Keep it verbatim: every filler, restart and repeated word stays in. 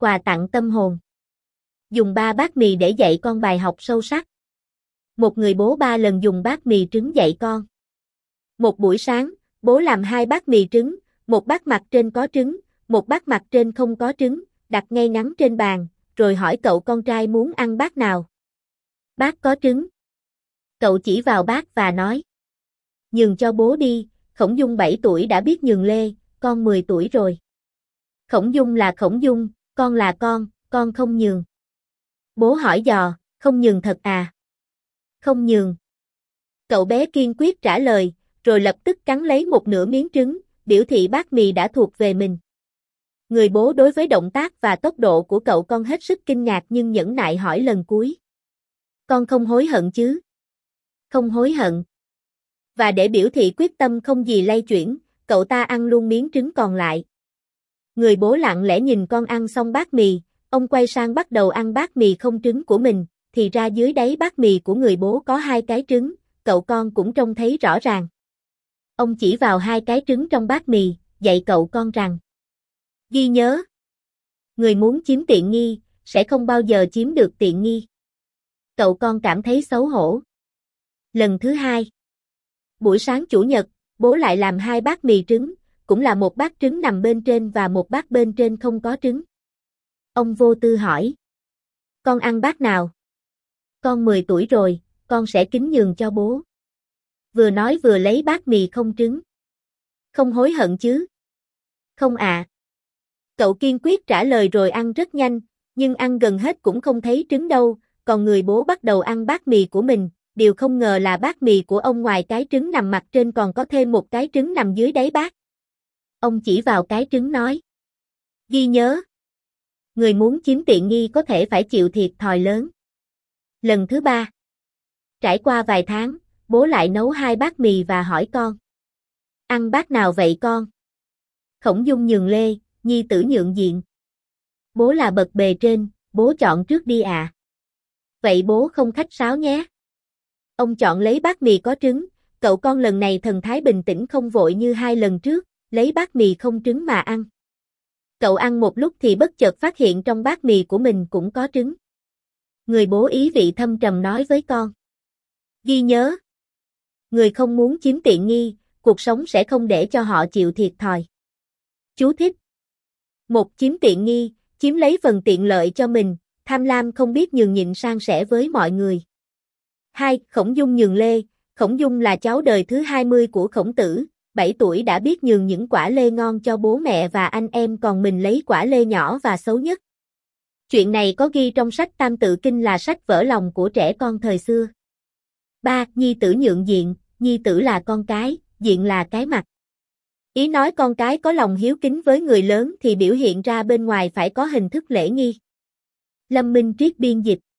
quà tặng tâm hồn. Dùng ba bát mì để dạy con bài học sâu sắc. Một người bố ba lần dùng bát mì trứng dạy con. Một buổi sáng, bố làm hai bát mì trứng, một bát mặt trên có trứng, một bát mặt trên không có trứng, đặt ngay ngắn trên bàn, rồi hỏi cậu con trai muốn ăn bát nào. Bát có trứng. Cậu chỉ vào bát và nói. Nhường cho bố đi, Khổng Dung bảy tuổi đã biết nhường lê, con mười tuổi rồi. Khổng Dung là Khổng Dung, con là con, con không nhường. Bố hỏi dò, không nhường thật à? Không nhường. Cậu bé kiên quyết trả lời, rồi lập tức cắn lấy một nửa miếng trứng, biểu thị bát mì đã thuộc về mình. Người bố đối với động tác và tốc độ của cậu con hết sức kinh ngạc nhưng nhẫn nại hỏi lần cuối. Con không hối hận chứ? Không hối hận. Và để biểu thị quyết tâm không gì lay chuyển, cậu ta ăn luôn miếng trứng còn lại. Người bố lặng lẽ nhìn con ăn xong bát mì, ông quay sang bắt đầu ăn bát mì không trứng của mình, thì ra dưới đáy bát mì của người bố có hai cái trứng, cậu con cũng trông thấy rõ ràng. Ông chỉ vào hai cái trứng trong bát mì, dạy cậu con rằng: ghi nhớ, người muốn chiếm tiện nghi, sẽ không bao giờ chiếm được tiện nghi. Cậu con cảm thấy xấu hổ. Lần thứ hai. Buổi sáng chủ nhật, bố lại làm hai bát mì trứng, cũng là một bát trứng nằm bên trên và một bát bên trên không có trứng. Ông vô tư hỏi. Con ăn bát nào? Con mười tuổi rồi, con sẽ kính nhường cho bố. Vừa nói vừa lấy bát mì không trứng. Không hối hận chứ? Không ạ. À. Cậu kiên quyết trả lời rồi ăn rất nhanh, nhưng ăn gần hết cũng không thấy trứng đâu, còn người bố bắt đầu ăn bát mì của mình, điều không ngờ là bát mì của ông ngoài cái trứng nằm mặt trên còn có thêm một cái trứng nằm dưới đáy bát. Ông chỉ vào cái trứng nói. Ghi nhớ, người muốn chiếm tiện nghi có thể phải chịu thiệt thòi lớn. Lần thứ ba. Trải qua vài tháng, bố lại nấu hai bát mì và hỏi con. Ăn bát nào vậy con? Khổng Dung nhường lê, nhi tử nhượng diện. Bố là bậc bề trên, bố chọn trước đi ạ. À. Vậy bố không khách sáo nhé. Ông chọn lấy bát mì có trứng, cậu con lần này thần thái bình tĩnh không vội như hai lần trước, lấy bát mì không trứng mà ăn. Cậu ăn một lúc thì bất chợt phát hiện trong bát mì của mình cũng có trứng. Người bố ý vị thâm trầm nói với con. Ghi nhớ, người không muốn chiếm tiện nghi, cuộc sống sẽ không để cho họ chịu thiệt thòi. Chú thích. Một, chiếm tiện nghi, chiếm lấy phần tiện lợi cho mình, tham lam không biết nhường nhịn san sẻ với mọi người. Hai, Khổng Dung nhường lê, Khổng Dung là cháu đời thứ hai mươi của Khổng Tử, bảy tuổi đã biết nhường những quả lê ngon cho bố mẹ và anh em còn mình lấy quả lê nhỏ và xấu nhất. Chuyện này có ghi trong sách Tam Tự Kinh là sách vỡ lòng của trẻ con thời xưa. Ba, Nhi tử nhượng diện, nhi tử là con cái, diện là cái mặt. Ý nói con cái có lòng hiếu kính với người lớn thì biểu hiện ra bên ngoài phải có hình thức lễ nghi. Lâm Minh Triết biên dịch.